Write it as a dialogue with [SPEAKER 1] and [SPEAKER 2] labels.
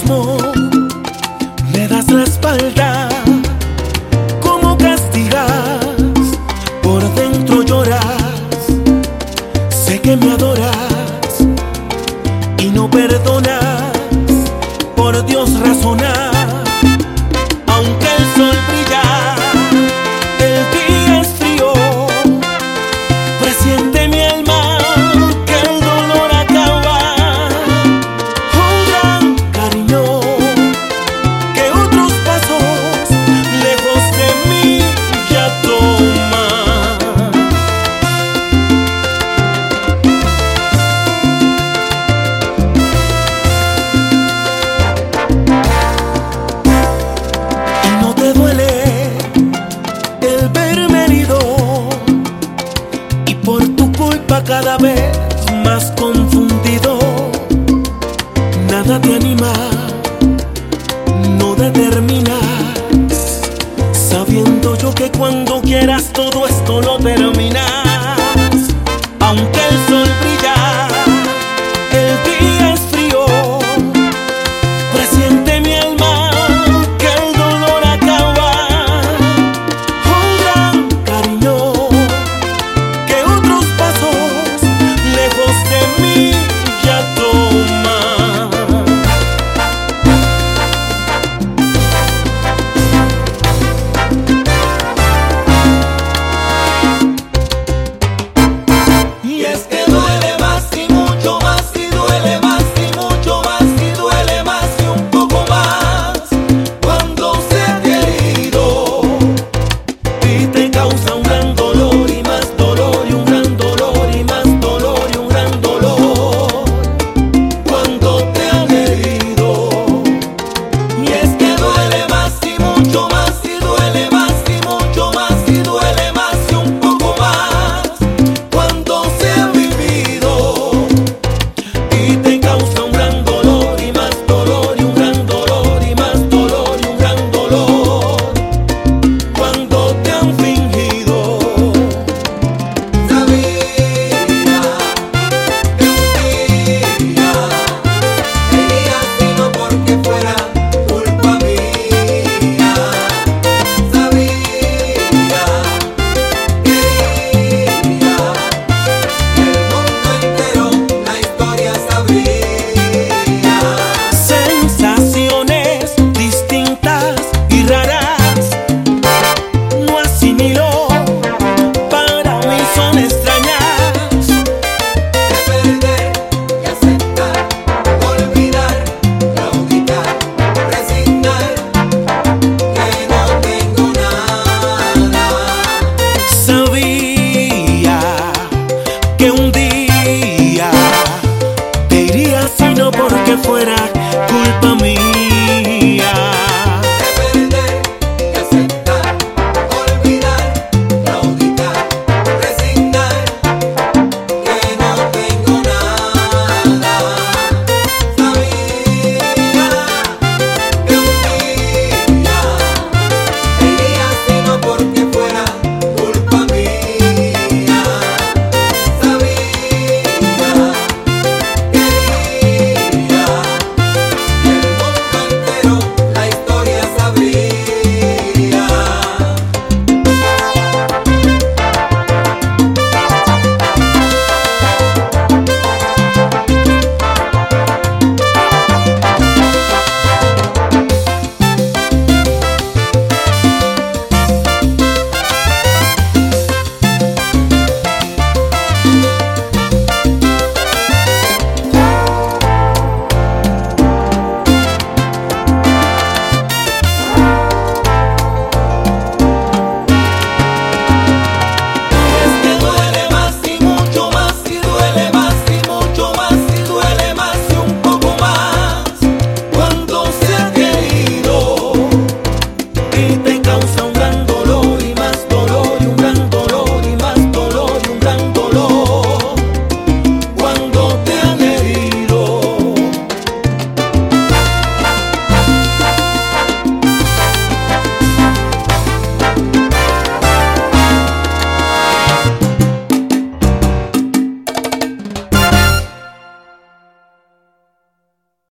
[SPEAKER 1] mismo me das la espalda. ¿Cómo castigas? Por dentro lloras. Sé que me adoras y no perdonas. Por Dios razonar. Aunque el sol brilla, el día es frío. Presiente mi alma que el dolor acaba. Un gran cariño que otros pasos lejos de mí ya toma. Y no te duele el verme herido, y por tu culpa cada vez más confundido. Nada te anima, no determinas, sabiendo yo que cuando quieras todo esto lo terminas. Aunque el sol brille